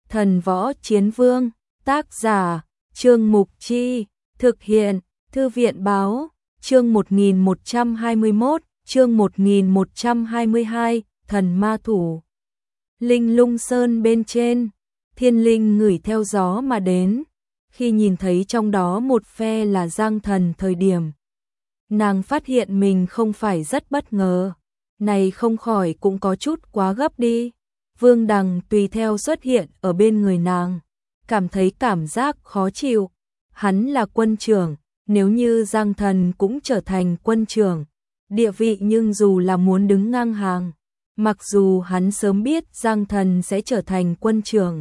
Thần Võ Chiến Vương, tác giả, Trương Mục Chi, thực hiện, Thư viện Báo, chương 1121, chương 1122, Thần Ma Thủ. Linh Lung Sơn bên trên, Thiên Linh ngửi theo gió mà đến, khi nhìn thấy trong đó một phe là Giang Thần thời điểm. Nàng phát hiện mình không phải rất bất ngờ, này không khỏi cũng có chút quá gấp đi. Vương Đằng tùy theo xuất hiện ở bên người nàng, cảm thấy cảm giác khó chịu. Hắn là quân trưởng, nếu như Giang Thần cũng trở thành quân trưởng, địa vị nhưng dù là muốn đứng ngang hàng, mặc dù hắn sớm biết Giang Thần sẽ trở thành quân trưởng,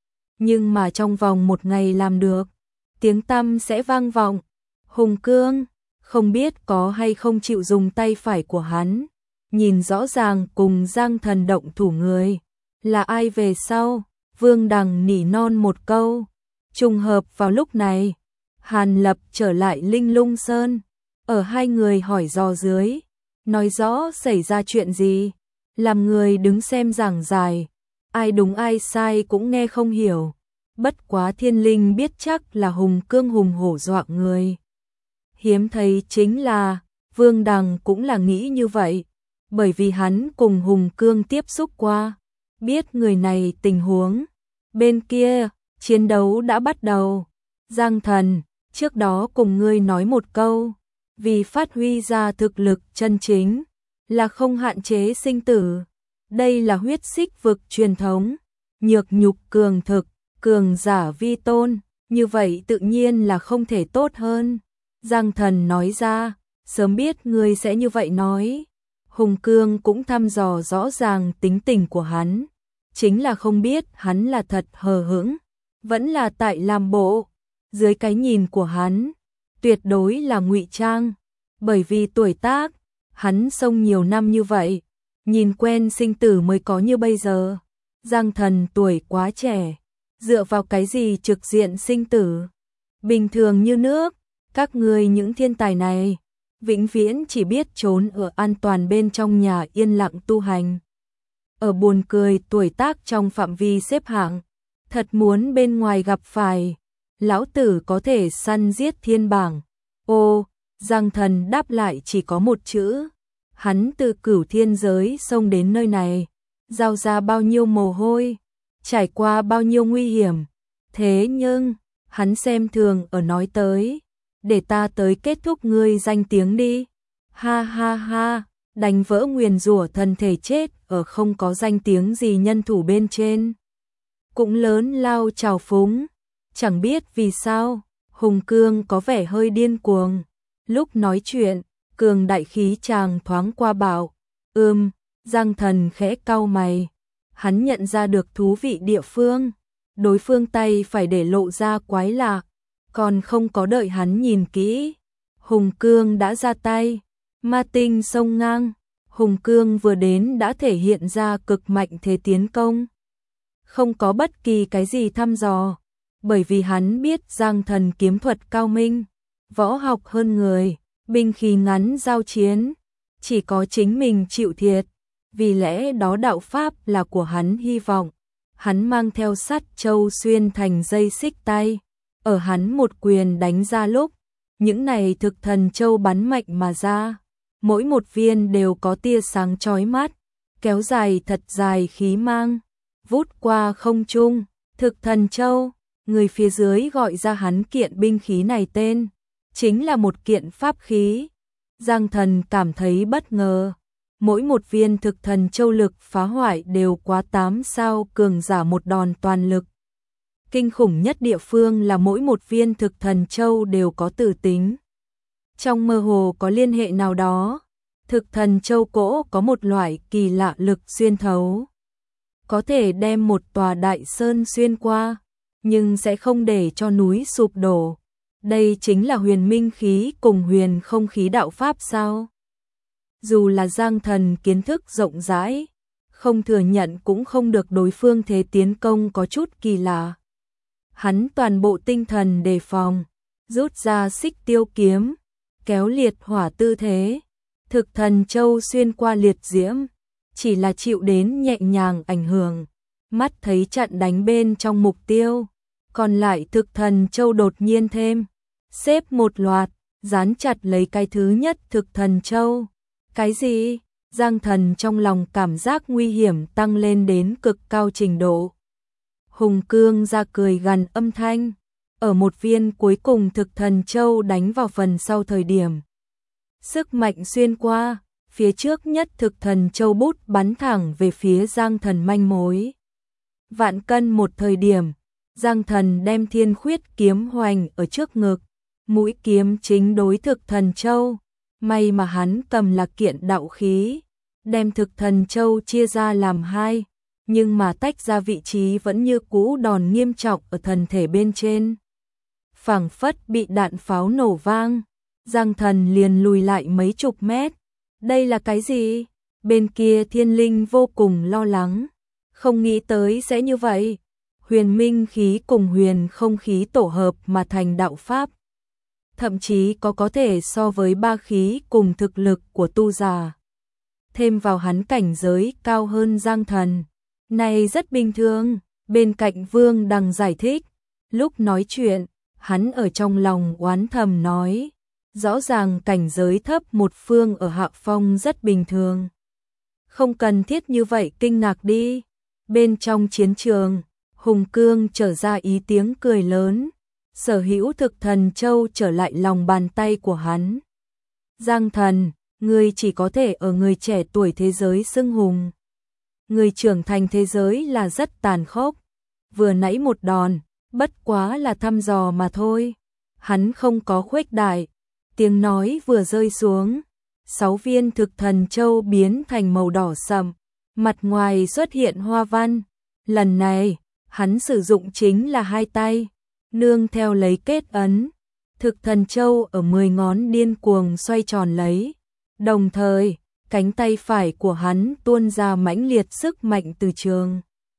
nhưng mà trong vòng một ngày làm được, tiếng tăm sẽ vang vọng. Hùng Cương, không biết có hay không chịu dùng tay phải của hắn, nhìn rõ ràng cùng Giang Thần động thủ người là ai về sau. Vương Đằng nỉ non một câu. Trùng hợp vào lúc này, Hàn Lập trở lại Linh Lung Sơn, ở hai người hỏi dò dưới, nói rõ xảy ra chuyện gì, làm người đứng xem giảng giải, ai đúng ai sai cũng nghe không hiểu. Bất quá Thiên Linh biết chắc là Hùng Cương hùng hổ dọa người. Hiếm thấy chính là, Vương Đằng cũng là nghĩ như vậy, bởi vì hắn cùng Hùng Cương tiếp xúc qua, biết người này tình huống. Bên kia, chiến đấu đã bắt đầu. Giang Thần, trước đó cùng ngươi nói một câu, vì phát huy ra thực lực chân chính, là không hạn chế sinh tử. Đây là huyết xích vực truyền thống, nhược nhục cường thực, cường giả vi tôn, như vậy tự nhiên là không thể tốt hơn. Giang Thần nói ra, sớm biết ngươi sẽ như vậy nói. Hùng Cương cũng thăm dò rõ ràng tính tình của hắn, chính là không biết hắn là thật hờ hững, vẫn là tại làm bộ. Dưới cái nhìn của hắn, tuyệt đối là ngụy trang, bởi vì tuổi tác, hắn sống nhiều năm như vậy, nhìn quen sinh tử mới có như bây giờ. Giang Thần tuổi quá trẻ, dựa vào cái gì trực diện sinh tử? Bình thường như nước, các ngươi những thiên tài này, vĩnh viễn chỉ biết trốn ở an toàn bên trong nhà yên lặng tu hành. Ở buồn cười tuổi tác trong phạm vi xếp hạng, thật muốn bên ngoài gặp phải, lão tử có thể săn giết thiên bảng. Ô, Giang Thần đáp lại chỉ có một chữ. Hắn từ cửu thiên giới xông đến nơi này, giao ra bao nhiêu mồ hôi, trải qua bao nhiêu nguy hiểm. Thế nhưng, hắn xem thường ở nói tới, để ta tới kết thúc ngươi danh tiếng đi. Ha ha ha, đánh vỡ nguyền rủa thân thể chết ở không có danh tiếng gì nhân thủ bên trên. Cũng lớn lao trào phúng, chẳng biết vì sao, Hùng Cương có vẻ hơi điên cuồng. Lúc nói chuyện, cường đại khí chàng thoáng qua bảo, Giang Thần khẽ cau mày. Hắn nhận ra được thú vị địa phương, đối phương tay phải để lộ ra quái lạ, còn không có đợi hắn nhìn kỹ, Hùng Cương đã ra tay, ma tinh xông ngang. Hùng Cương vừa đến đã thể hiện ra cực mạnh thế tiến công, không có bất kỳ cái gì thăm dò, bởi vì hắn biết Giang Thần kiếm thuật cao minh, võ học hơn người, binh khí ngắn giao chiến, chỉ có chính mình chịu thiệt, vì lẽ đó đạo pháp là của hắn hy vọng. Hắn mang theo sắt châu xuyên thành dây xích tay, ở hắn một quyền đánh ra lúc, những này thực thần châu bắn mạnh mà ra, mỗi một viên đều có tia sáng chói mắt, kéo dài thật dài khí mang, vút qua không trung. Thực thần châu, người phía dưới gọi ra hắn kiện binh khí này tên, chính là một kiện pháp khí. Giang Thần cảm thấy bất ngờ, mỗi một viên thực thần châu lực phá hoại đều quá 8 sao cường giả một đòn toàn lực. Kinh khủng nhất địa phương là mỗi một viên thực thần châu đều có tử tính. Trong mơ hồ có liên hệ nào đó, thực thần châu cỗ có một loại kỳ lạ lực xuyên thấu, có thể đem một tòa đại sơn xuyên qua, nhưng sẽ không để cho núi sụp đổ. Đây chính là huyền minh khí cùng huyền không khí đạo pháp sao? Dù là Giang Thần kiến thức rộng rãi, không thừa nhận cũng không được đối phương thế tiến công có chút kỳ lạ. Hắn toàn bộ tinh thần đề phòng, rút ra xích tiêu kiếm, kéo liệt hỏa tư thế, thực thần châu xuyên qua liệt diễm, chỉ là chịu đến nhẹ nhàng ảnh hưởng, mắt thấy chặn đánh bên trong mục tiêu, còn lại thực thần châu đột nhiên thêm, xếp một loạt, dán chặt lấy cái thứ nhất thực thần châu. Cái gì? Giang Thần trong lòng cảm giác nguy hiểm tăng lên đến cực cao trình độ. Hùng Cương ra cười gằn âm thanh, ở một viên cuối cùng thực thần châu đánh vào phần sau thời điểm. Sức mạnh xuyên qua, phía trước nhất thực thần châu bút bắn thẳng về phía Giang Thần manh mối. Vạn cân một thời điểm, Giang Thần đem Thiên Khuyết kiếm hoành ở trước ngực, mũi kiếm chính đối thực thần châu, may mà hắn cầm là kiện đạo khí, đem thực thần châu chia ra làm hai, nhưng mà tách ra vị trí vẫn như cũ đòn nghiêm trọng ở thần thể bên trên. Phảng phất bị đạn pháo nổ vang, Giang Thần liền lùi lại mấy chục mét. Đây là cái gì? Bên kia Thiên Linh vô cùng lo lắng, không nghĩ tới sẽ như vậy. Huyền minh khí cùng huyền không khí tổ hợp mà thành đạo pháp. Thậm chí có thể so với ba khí cùng thực lực của tu giả. Thêm vào hắn cảnh giới cao hơn Giang Thần. Này rất bình thường, bên cạnh Vương Đằng giải thích. Lúc nói chuyện, hắn ở trong lòng oán thầm nói. Rõ ràng cảnh giới thấp một phương ở hạ phong rất bình thường. Không cần thiết như vậy kinh ngạc đi. Bên trong chiến trường, Hùng Cương trở ra ý tiếng cười lớn. Sở hữu thực thần châu trở lại lòng bàn tay của hắn. Giang Thần, ngươi chỉ có thể ở người trẻ tuổi thế giới xưng hùng. Người trưởng thành thế giới là rất tàn khốc. Vừa nãy một đòn, bất quá là thăm dò mà thôi. Hắn không có khuếch đại. Tiếng nói vừa rơi xuống, 6 viên thực thần châu biến thành màu đỏ sậm, mặt ngoài xuất hiện hoa văn. Lần này, hắn sử dụng chính là hai tay, nương theo lấy kết ấn. Thực thần châu ở 10 ngón điên cuồng xoay tròn lấy. Đồng thời, cánh tay phải của hắn tuôn ra mãnh liệt sức mạnh từ trường.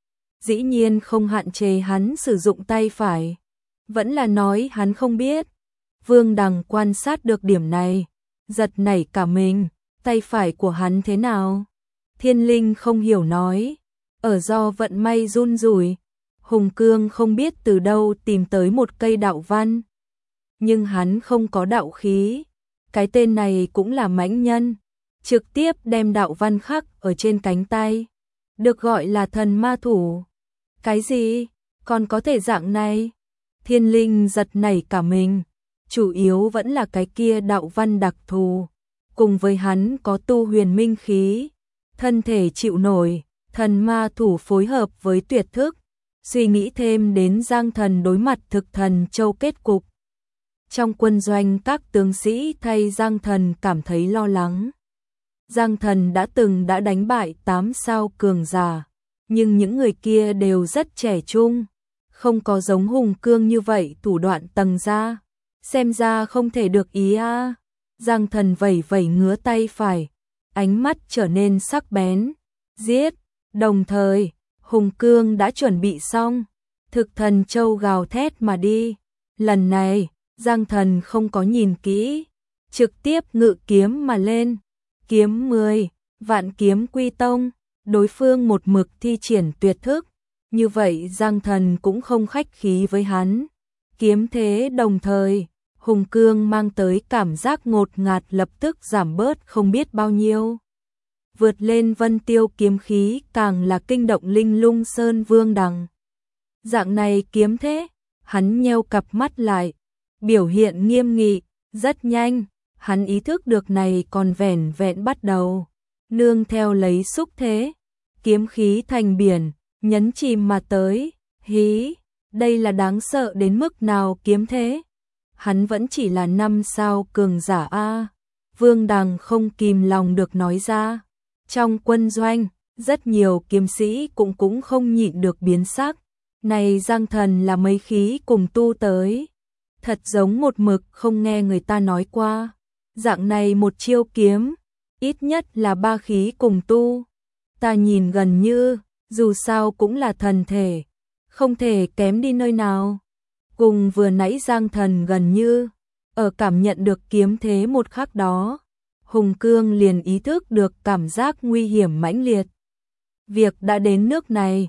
Dĩ nhiên không hạn chế hắn sử dụng tay phải. Vẫn là nói hắn không biết. Vương Đằng quan sát được điểm này, giật nảy cả mình, tay phải của hắn thế nào? Thiên Linh không hiểu nói, ở do vận may run rủi. Hùng Cương không biết từ đâu tìm tới một cây đạo văn. Nhưng hắn không có đạo khí, cái tên này cũng là mãnh nhân, trực tiếp đem đạo văn khắc ở trên cánh tay, được gọi là thần ma thủ. Cái gì? Còn có thể dạng này? Thiên Linh giật nảy cả mình. Chủ yếu vẫn là cái kia đạo văn đặc thù, cùng với hắn có tu huyền minh khí, thân thể chịu nổi, thần ma thủ phối hợp với tuyệt thức, suy nghĩ thêm đến Giang Thần đối mặt thực thần châu kết cục. Trong quân doanh các tướng sĩ thay Giang Thần cảm thấy lo lắng. Giang Thần đã đánh bại 8 sao cường giả, nhưng những người kia đều rất trẻ trung, không có giống Hùng Cương như vậy thủ đoạn tầng ra. Xem ra không thể được ý a. Giang Thần vẩy vẩy ngứa tay phải, ánh mắt trở nên sắc bén. Giết! Đồng thời, Hùng Cương đã chuẩn bị xong. Thực thần châu gào thét mà đi. Lần này, Giang Thần không có nhìn kỹ, trực tiếp ngự kiếm mà lên. Kiếm 10, vạn kiếm quy tông. Đối phương một mực thi triển tuyệt thức. Như vậy Giang Thần cũng không khách khí với hắn. Kiếm thế đồng thời. Hùng Cương mang tới cảm giác ngột ngạt lập tức giảm bớt không biết bao nhiêu. Vượt lên vân tiêu kiếm khí càng là kinh động linh lung sơn Vương Đằng. Dạng này kiếm thế, hắn nheo cặp mắt lại, biểu hiện nghiêm nghị, rất nhanh, hắn ý thức được này còn vẻn vẹn bắt đầu. Nương theo lấy xúc thế, kiếm khí thành biển, nhấn chìm mà tới, hí, đây là đáng sợ đến mức nào kiếm thế. Hắn vẫn chỉ là 5 sao cường giả a. Vương Đằng không kìm lòng được nói ra. Trong quân doanh, rất nhiều kiếm sĩ cũng không nhịn được biến sắc. Này Giang Thần là mấy khí cùng tu tới. Thật giống một mực không nghe người ta nói qua. Dạng này một chiêu kiếm, ít nhất là 3 khí cùng tu. Ta nhìn gần như, dù sao cũng là thần thể, không thể kém đi nơi nào. Cùng vừa nãy Giang Thần gần như, ở cảm nhận được kiếm thế một khắc đó, Hùng Cương liền ý thức được cảm giác nguy hiểm mãnh liệt. Việc đã đến nước này,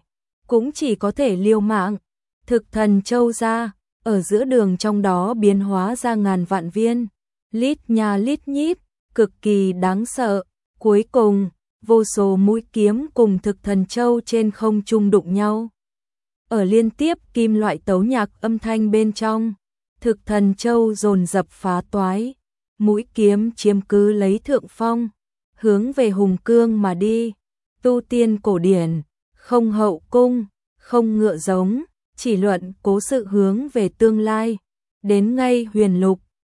cũng chỉ có thể liều mạng. Thực Thần Châu ra, ở giữa đường trong đó biến hóa ra ngàn vạn viên, lít nha lít nhít, cực kỳ đáng sợ. Cuối cùng, vô số mũi kiếm cùng Thực Thần Châu trên không trung đụng nhau. Ở liên tiếp kim loại tấu nhạc âm thanh bên trong, Thực Thần Châu dồn dập phá toái, mũi kiếm chiếm cứ lấy thượng phong, hướng về Hùng Cương mà đi. Tu tiên cổ điển, không hậu cung, không ngựa giống, chỉ luận cố sự hướng về tương lai. Đến ngay Huyền Lục,